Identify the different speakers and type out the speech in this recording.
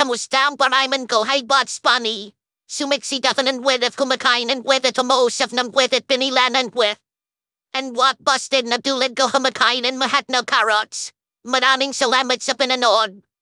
Speaker 1: kamusta ang paraiman ko? Hey, Bots Bunny. Sumiksi dafanan with kumakain and with it umosaf ng with it pinilanan with. And what busted na tulad ko kumakain and mahat na carrots. Maraming salamat sa pinanood.